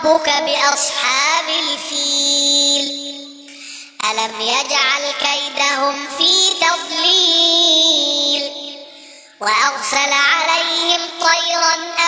ربك بأصحاب الفيل ألم يجعل كيدهم في تضليل وأرسل عليهم طيرا